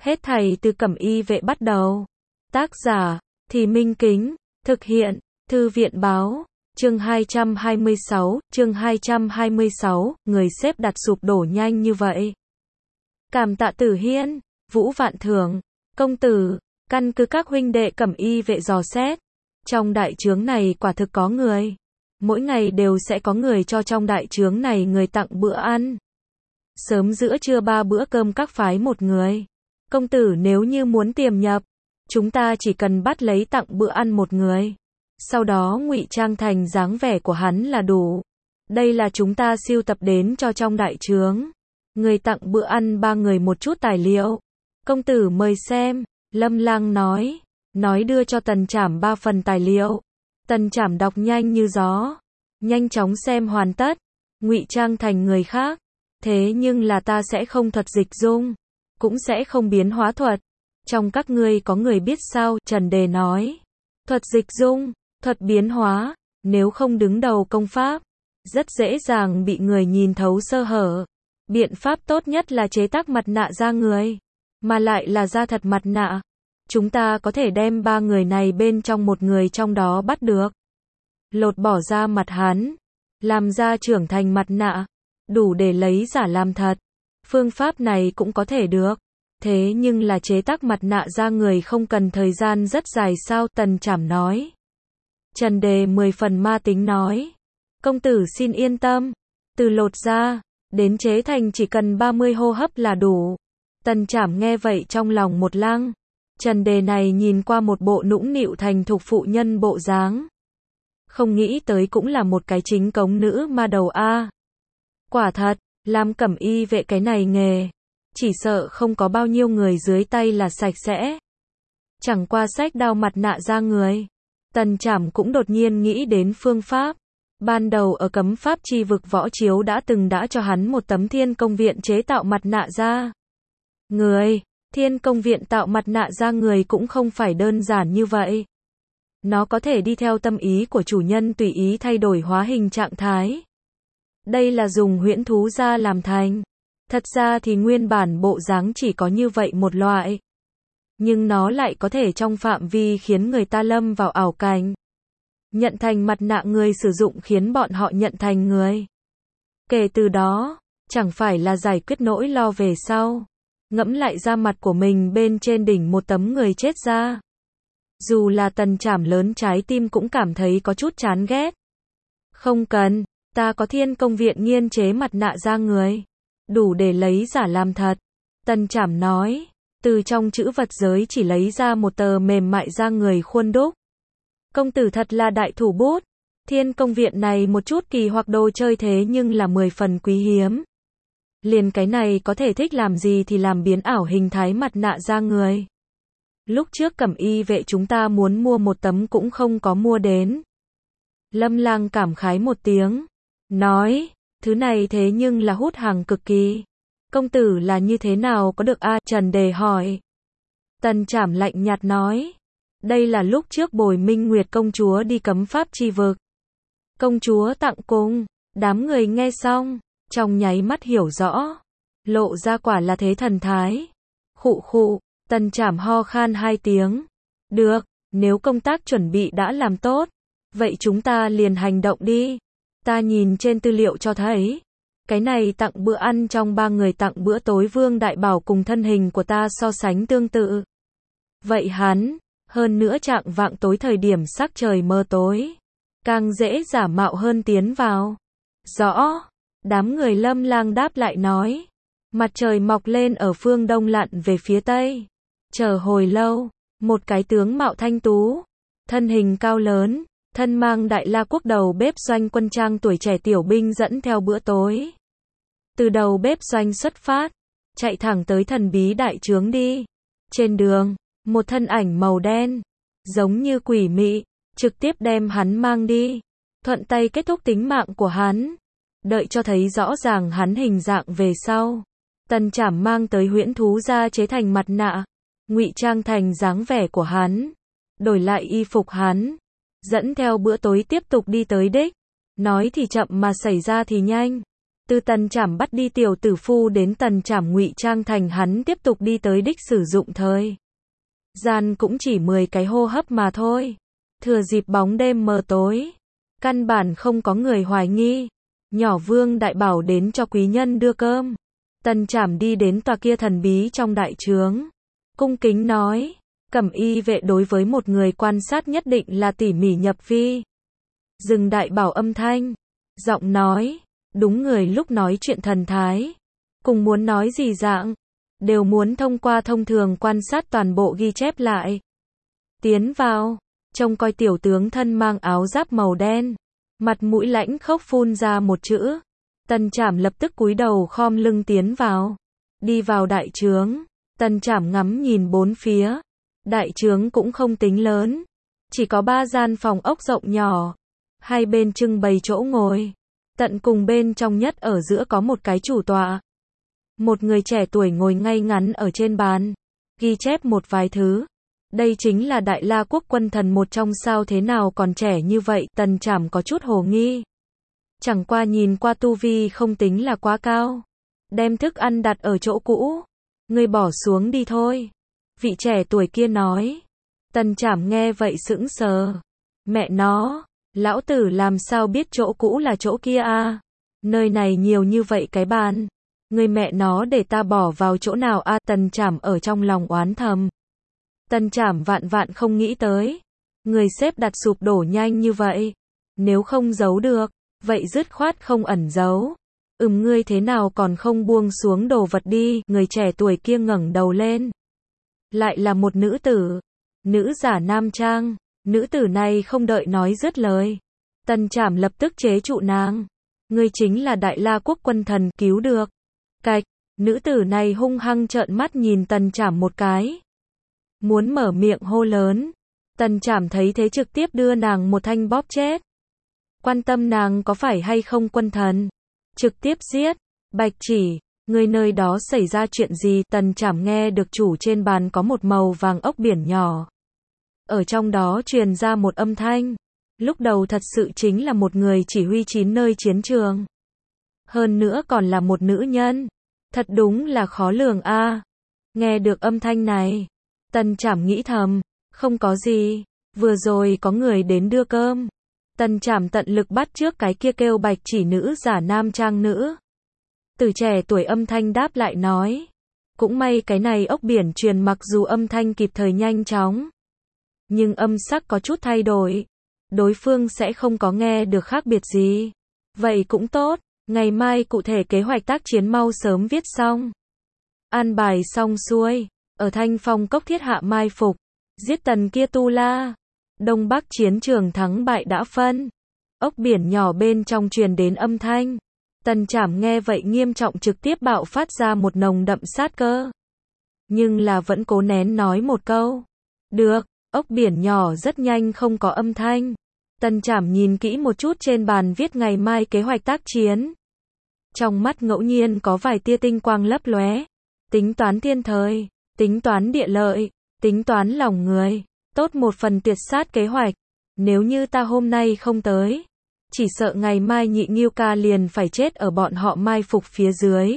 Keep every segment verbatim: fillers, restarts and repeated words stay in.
Hết thảy từ Cẩm Y Vệ bắt đầu. Tác giả, Thì Minh Kính, thực hiện, Thư viện Báo, chương hai trăm hai mươi sáu, chương hai trăm hai mươi sáu, người xếp đặt sụp đổ nhanh như vậy. Cảm tạ Tử Hiên, Vũ Vạn Thưởng, công tử, căn cứ các huynh đệ Cẩm Y Vệ dò xét. Trong đại trướng này quả thực có người. Mỗi ngày đều sẽ có người cho trong đại trướng này người tặng bữa ăn. Sớm giữa trưa ba bữa cơm các phái một người. Công tử nếu như muốn tiềm nhập, chúng ta chỉ cần bắt lấy tặng bữa ăn một người. Sau đó ngụy trang thành dáng vẻ của hắn là đủ. Đây là chúng ta sưu tập đến cho trong đại trướng. Người tặng bữa ăn ba người một chút tài liệu. Công tử mời xem, Lâm Lang nói. Nói đưa cho Tần Trảm ba phần tài liệu. Tần Trảm đọc nhanh như gió. Nhanh chóng xem hoàn tất. Ngụy trang thành người khác. Thế nhưng là ta sẽ không thuật dịch dung. Cũng sẽ không biến hóa thuật. Trong các ngươi có người biết sao? Trần Đề nói. Thuật dịch dung, thuật biến hóa, nếu không đứng đầu công pháp, rất dễ dàng bị người nhìn thấu sơ hở. Biện pháp tốt nhất là chế tác mặt nạ da người. Mà lại là da thật mặt nạ. Chúng ta có thể đem ba người này bên trong một người trong đó bắt được. Lột bỏ ra mặt hắn. Làm da trưởng thành mặt nạ. Đủ để lấy giả làm thật. Phương pháp này cũng có thể được. Thế nhưng là chế tác mặt nạ da người không cần thời gian rất dài sao? Tần Trảm nói. Trần Đề mười phần ma tính nói. Công tử xin yên tâm. Từ lột da, đến chế thành chỉ cần ba mươi hô hấp là đủ. Tần Trảm nghe vậy trong lòng một lăng. Trần Đề này nhìn qua một bộ nũng nịu thành thục phụ nhân bộ dáng. Không nghĩ tới cũng là một cái chính cống nữ ma đầu a. Quả thật, làm Cẩm Y Vệ cái này nghề. Chỉ sợ không có bao nhiêu người dưới tay là sạch sẽ. Chẳng qua sách đao mặt nạ da người. Tần Trảm cũng đột nhiên nghĩ đến phương pháp. Ban đầu ở cấm pháp chi vực võ chiếu đã từng đã cho hắn một tấm thiên công viện chế tạo mặt nạ da người. Thiên công viện tạo mặt nạ da người cũng không phải đơn giản như vậy. Nó có thể đi theo tâm ý của chủ nhân tùy ý thay đổi hóa hình trạng thái. Đây là dùng huyễn thú da làm thành. Thật ra thì nguyên bản bộ dáng chỉ có như vậy một loại. Nhưng nó lại có thể trong phạm vi khiến người ta lâm vào ảo cảnh. Nhận thành mặt nạ người sử dụng khiến bọn họ nhận thành người. Kể từ đó, chẳng phải là giải quyết nỗi lo về sau. Ngẫm lại da mặt của mình bên trên đỉnh một tấm người chết ra. Dù là Tần Trảm lớn trái tim cũng cảm thấy có chút chán ghét. Không cần, ta có thiên công viện nghiên chế mặt nạ da người. Đủ để lấy giả làm thật. Tần Trảm nói. Từ trong chữ vật giới chỉ lấy ra một tờ mềm mại da người khuôn đúc. Công tử thật là đại thủ bút. Thiên công viện này một chút kỳ hoặc đồ chơi thế nhưng là mười phần quý hiếm. Liền cái này có thể thích làm gì thì làm biến ảo hình thái mặt nạ da người. Lúc trước Cẩm Y Vệ chúng ta muốn mua một tấm cũng không có mua đến. Lâm Lang cảm khái một tiếng. Nói, thứ này thế nhưng là hút hàng cực kỳ. Công tử là như thế nào có được a? Trần Đề hỏi. Tần Trảm lạnh nhạt nói. Đây là lúc trước Bồi Minh Nguyệt công chúa đi cấm pháp chi vực. Công chúa tặng cung. Đám người nghe xong, trong nháy mắt hiểu rõ. Lộ ra quả là thế thần thái. Khụ khụ, Tần Trảm ho khan hai tiếng. Được, nếu công tác chuẩn bị đã làm tốt, vậy chúng ta liền hành động đi. Ta nhìn trên tư liệu cho thấy. Cái này tặng bữa ăn trong ba người tặng bữa tối Vương Đại Bảo cùng thân hình của ta so sánh tương tự. Vậy hắn, hơn nữa trạng vạng tối thời điểm sắc trời mờ tối, càng dễ giả mạo hơn tiến vào. Rõ, đám người Lâm Lang đáp lại nói. Mặt trời mọc lên ở phương đông lặn về phía tây. Chờ hồi lâu, một cái tướng mạo thanh tú, thân hình cao lớn, thân mang đại la quốc đầu bếp doanh quân trang tuổi trẻ tiểu binh dẫn theo bữa tối. Từ đầu bếp doanh xuất phát, chạy thẳng tới thần bí đại trướng đi. Trên đường, một thân ảnh màu đen, giống như quỷ mị, trực tiếp đem hắn mang đi. Thuận tay kết thúc tính mạng của hắn. Đợi cho thấy rõ ràng hắn hình dạng về sau. Tần Trảm mang tới huyễn thú da chế thành mặt nạ. Ngụy trang thành dáng vẻ của hắn. Đổi lại y phục hắn. Dẫn theo bữa tối tiếp tục đi tới đích. Nói thì chậm mà xảy ra thì nhanh. Từ Tần Trảm bắt đi tiểu tử phu đến Tần Trảm ngụy trang thành hắn tiếp tục đi tới đích sử dụng thời gian cũng chỉ mười cái hô hấp mà thôi. Thừa dịp bóng đêm mờ tối, căn bản không có người hoài nghi. Nhỏ Vương Đại Bảo đến cho quý nhân đưa cơm. Tần Trảm đi đến tòa kia thần bí trong đại trướng, cung kính nói, Cẩm y vệ đối với một người quan sát nhất định là tỉ mỉ nhập vi. Dừng Đại Bảo âm thanh, giọng nói, đúng người lúc nói chuyện thần thái, cùng muốn nói gì dạng, đều muốn thông qua thông thường quan sát toàn bộ ghi chép lại. Tiến vào, trông coi tiểu tướng thân mang áo giáp màu đen, mặt mũi lãnh khốc phun ra một chữ. Tần Trảm lập tức cúi đầu khom lưng tiến vào. Đi vào đại trướng, Tần Trảm ngắm nhìn bốn phía. Đại trướng cũng không tính lớn, chỉ có ba gian phòng ốc rộng nhỏ, hai bên trưng bày chỗ ngồi. Tận cùng bên trong nhất ở giữa có một cái chủ tọa. Một người trẻ tuổi ngồi ngay ngắn ở trên bàn, ghi chép một vài thứ. Đây chính là Đại La Quốc quân thần một trong, sao thế nào còn trẻ như vậy? Tần Trảm có chút hồ nghi. Chẳng qua nhìn qua tu vi không tính là quá cao. Đem thức ăn đặt ở chỗ cũ. Ngươi bỏ xuống đi thôi. Vị trẻ tuổi kia nói. Tần Trảm nghe vậy sững sờ. Mẹ nó, lão tử làm sao biết chỗ cũ là chỗ kia a? Nơi này nhiều như vậy cái bàn. Người mẹ nó để ta bỏ vào chỗ nào a? Tần Trảm ở trong lòng oán thầm. Tần Trảm vạn vạn không nghĩ tới. Người xếp đặt sụp đổ nhanh như vậy. Nếu không giấu được, vậy dứt khoát không ẩn giấu. Ừm, ngươi thế nào còn không buông xuống đồ vật đi? Người trẻ tuổi kia ngẩng đầu lên. Lại là một nữ tử. Nữ giả nam trang. Nữ tử này không đợi nói dứt lời. Tần Trảm lập tức chế trụ nàng. Ngươi chính là Đại La Quốc quân thần cứu được. Cạch, nữ tử này hung hăng trợn mắt nhìn Tần Trảm một cái. Muốn mở miệng hô lớn. Tần Trảm thấy thế trực tiếp đưa nàng một thanh bóp chết. Quan tâm nàng có phải hay không quân thần. Trực tiếp giết. Bạch Chỉ, người nơi đó xảy ra chuyện gì? Tần Trảm nghe được chủ trên bàn có một màu vàng ốc biển nhỏ. Ở trong đó truyền ra một âm thanh. Lúc đầu thật sự chính là một người chỉ huy chín nơi chiến trường. Hơn nữa còn là một nữ nhân. Thật đúng là khó lường a. Nghe được âm thanh này, Tần Trảm nghĩ thầm, không có gì, vừa rồi có người đến đưa cơm. Tần Trảm tận lực bắt trước cái kia kêu Bạch Chỉ nữ giả nam trang nữ. Từ trẻ tuổi âm thanh đáp lại nói, cũng may cái này ốc biển truyền mặc dù âm thanh kịp thời nhanh chóng, nhưng âm sắc có chút thay đổi, đối phương sẽ không có nghe được khác biệt gì. Vậy cũng tốt, ngày mai cụ thể kế hoạch tác chiến mau sớm viết xong. An bài xong xuôi, ở Thanh Phong Cốc thiết hạ mai phục, giết tần kia tu la. Đông Bắc chiến trường thắng bại đã phân. Ốc biển nhỏ bên trong truyền đến âm thanh. Tần Trảm nghe vậy nghiêm trọng trực tiếp bạo phát ra một nồng đậm sát cơ. Nhưng là vẫn cố nén nói một câu. Được, ốc biển nhỏ rất nhanh không có âm thanh. Tần Trảm nhìn kỹ một chút trên bàn viết ngày mai kế hoạch tác chiến. Trong mắt ngẫu nhiên có vài tia tinh quang lấp lóe. Tính toán thiên thời, tính toán địa lợi, tính toán lòng người. Tốt một phần tuyệt sát kế hoạch. Nếu như ta hôm nay không tới, chỉ sợ ngày mai Nhị Nghiêu ca liền phải chết ở bọn họ mai phục phía dưới.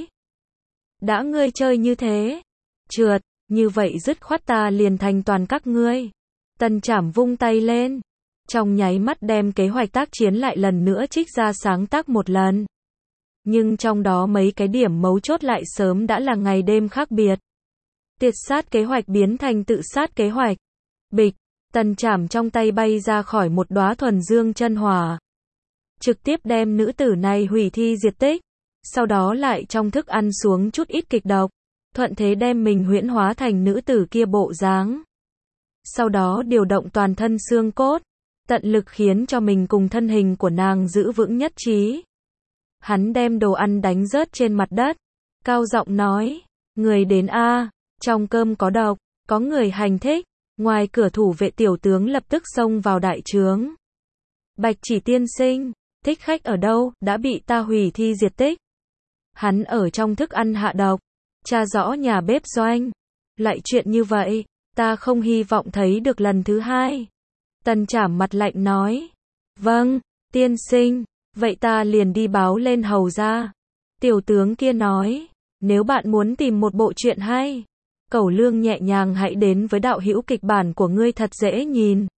Đã ngươi chơi như thế, trượt, như vậy dứt khoát ta liền thành toàn các ngươi. Tần Trảm vung tay lên, trong nháy mắt đem kế hoạch tác chiến lại lần nữa trích ra sáng tác một lần. Nhưng trong đó mấy cái điểm mấu chốt lại sớm đã là ngày đêm khác biệt. Tuyệt sát kế hoạch biến thành tự sát kế hoạch. Bịch, Tần Trảm trong tay bay ra khỏi một đóa thuần dương chân hỏa. Trực tiếp đem nữ tử này hủy thi diệt tích. Sau đó lại trong thức ăn xuống chút ít kịch độc. Thuận thế đem mình huyễn hóa thành nữ tử kia bộ dáng. Sau đó điều động toàn thân xương cốt. Tận lực khiến cho mình cùng thân hình của nàng giữ vững nhất trí. Hắn đem đồ ăn đánh rớt trên mặt đất. Cao giọng nói. Người đến a, trong cơm có độc, có người hành thích. Ngoài cửa thủ vệ tiểu tướng lập tức xông vào đại trướng. Bạch Chỉ tiên sinh, thích khách ở đâu, đã bị ta hủy thi diệt tích. Hắn ở trong thức ăn hạ độc, tra rõ nhà bếp doanh. Lại chuyện như vậy, ta không hy vọng thấy được lần thứ hai. Tần Trảm mặt lạnh nói. Vâng, tiên sinh, vậy ta liền đi báo lên hầu ra. Tiểu tướng kia nói, nếu bạn muốn tìm một bộ truyện hay, Cẩu Lương nhẹ nhàng hãy đến với đạo hữu kịch bản của ngươi thật dễ nhìn.